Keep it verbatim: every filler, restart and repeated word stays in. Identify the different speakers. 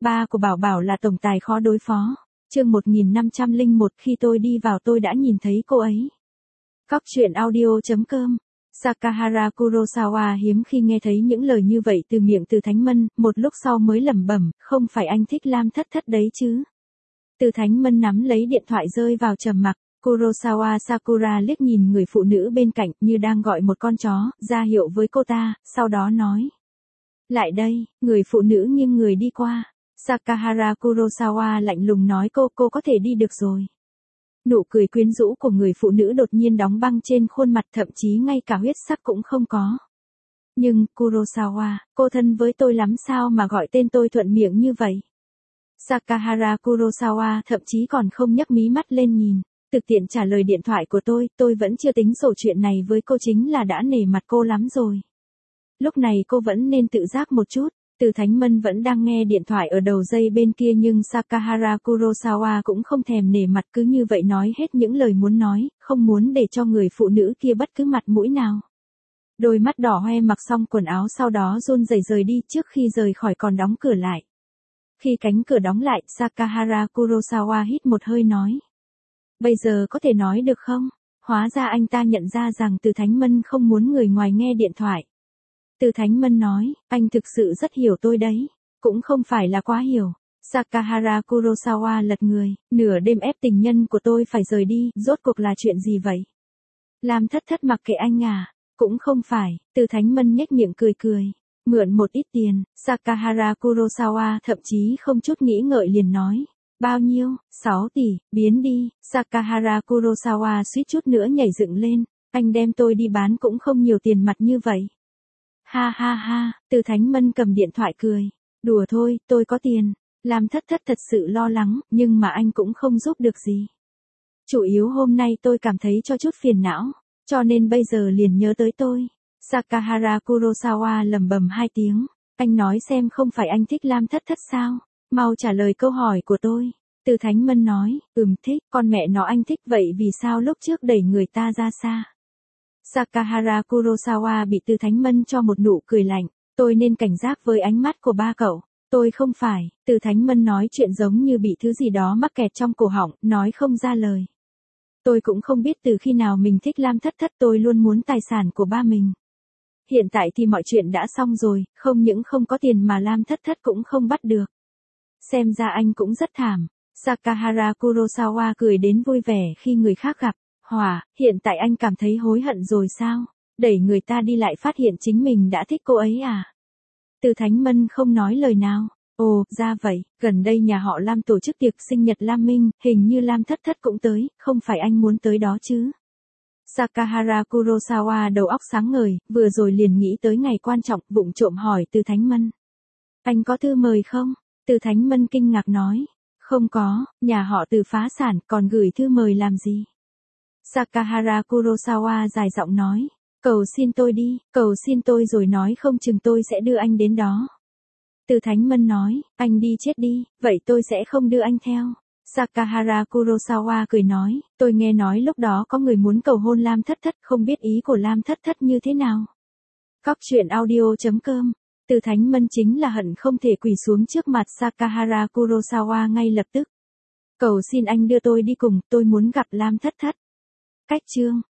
Speaker 1: ba của Bảo Bảo là tổng tài khó đối phó. Chương một nghìn năm trăm lẻ một khi tôi đi vào tôi đã nhìn thấy cô ấy. Cóc truyện audio chấm com. Sakahara Kurosawa hiếm khi nghe thấy những lời như vậy từ miệng Từ Thánh Mân, một lúc sau mới lẩm bẩm, không phải anh thích Lam Thất Thất đấy chứ. Từ Thánh Mân nắm lấy điện thoại rơi vào trầm mặc. Kurosawa Sakura liếc nhìn người phụ nữ bên cạnh như đang gọi một con chó, ra hiệu với cô ta, sau đó nói. Lại đây, người phụ nữ nghiêng người đi qua. Sakahara Kurosawa lạnh lùng nói cô, cô có thể đi được rồi. Nụ cười quyến rũ của người phụ nữ đột nhiên đóng băng trên khuôn mặt, thậm chí ngay cả huyết sắc cũng không có. Nhưng, Kurosawa, cô thân với tôi lắm sao mà gọi tên tôi thuận miệng như vậy? Sakahara Kurosawa thậm chí còn không nhấc mí mắt lên nhìn. Thực tiện trả lời điện thoại của tôi, tôi vẫn chưa tính sổ chuyện này với cô chính là đã nể mặt cô lắm rồi. Lúc này cô vẫn nên tự giác một chút. Từ Thánh Mân vẫn đang nghe điện thoại ở đầu dây bên kia nhưng Sakahara Kurosawa cũng không thèm nể mặt, cứ như vậy nói hết những lời muốn nói, không muốn để cho người phụ nữ kia bất cứ mặt mũi nào. Đôi mắt đỏ hoe mặc xong quần áo sau đó run rẩy rời đi, trước khi rời khỏi còn đóng cửa lại. Khi cánh cửa đóng lại, Sakahara Kurosawa hít một hơi nói. Bây giờ có thể nói được không? Hóa ra anh ta nhận ra rằng Từ Thánh Mân không muốn người ngoài nghe điện thoại. Từ Thánh Mân nói, anh thực sự rất hiểu tôi đấy. Cũng không phải là quá hiểu. Sakahara Kurosawa lật người, nửa đêm ép tình nhân của tôi phải rời đi, rốt cuộc là chuyện gì vậy? Lam Thất Thất mặc kệ anh à? Cũng không phải, Từ Thánh Mân nhếch miệng cười cười. Mượn một ít tiền, Sakahara Kurosawa thậm chí không chút nghĩ ngợi liền nói. Bao nhiêu? sáu tỷ, biến đi. Sakahara Kurosawa suýt chút nữa nhảy dựng lên. Anh đem tôi đi bán cũng không nhiều tiền mặt như vậy. Ha ha ha, Từ Thánh Mân cầm điện thoại cười. Đùa thôi, tôi có tiền. Lam Thất Thất thật sự lo lắng, nhưng mà anh cũng không giúp được gì. Chủ yếu hôm nay tôi cảm thấy cho chút phiền não, cho nên bây giờ liền nhớ tới tôi. Sakahara Kurosawa lẩm bẩm hai tiếng. Anh nói xem, không phải anh thích Lam Thất Thất sao? Mau trả lời câu hỏi của tôi. Từ Thánh Mân nói, ừm thích, con mẹ nó anh thích, vậy vì sao lúc trước đẩy người ta ra xa? Sakahara Kurosawa bị Từ Thánh Mân cho một nụ cười lạnh. Tôi nên cảnh giác với ánh mắt của ba cậu. Tôi không phải. Từ Thánh Mân nói chuyện giống như bị thứ gì đó mắc kẹt trong cổ họng, nói không ra lời. Tôi cũng không biết từ khi nào mình thích Lam Thất Thất, tôi luôn muốn tài sản của ba mình. Hiện tại thì mọi chuyện đã xong rồi, không những không có tiền mà Lam Thất Thất cũng không bắt được. Xem ra anh cũng rất thảm. Sakahara Kurosawa cười đến vui vẻ khi người khác gặp. Hỏa, hiện tại anh cảm thấy hối hận rồi sao? Đẩy người ta đi lại phát hiện chính mình đã thích cô ấy à? Từ Thánh Mân không nói lời nào. Ồ, ra vậy, gần đây nhà họ Lam tổ chức tiệc sinh nhật Lam Minh, hình như Lam Thất Thất cũng tới, không phải anh muốn tới đó chứ? Sakahara Kurosawa đầu óc sáng ngời, vừa rồi liền nghĩ tới ngày quan trọng, vụng trộm hỏi Từ Thánh Mân. Anh có thư mời không? Từ Thánh Mân kinh ngạc nói. Không có, nhà họ Từ phá sản, còn gửi thư mời làm gì? Sakahara Kurosawa dài giọng nói. Cầu xin tôi đi, cầu xin tôi rồi nói không chừng tôi sẽ đưa anh đến đó. Từ Thánh Mân nói, anh đi chết đi, vậy tôi sẽ không đưa anh theo. Sakahara Kurosawa cười nói, tôi nghe nói lúc đó có người muốn cầu hôn Lam Thất Thất, không biết ý của Lam Thất Thất như thế nào. Cóc truyện audio chấm com. Từ Thánh Mân chính là hận không thể quỳ xuống trước mặt Sakahara Kurosawa ngay lập tức. Cầu xin anh đưa tôi đi cùng, tôi muốn gặp Lam Thất Thất. Cách chương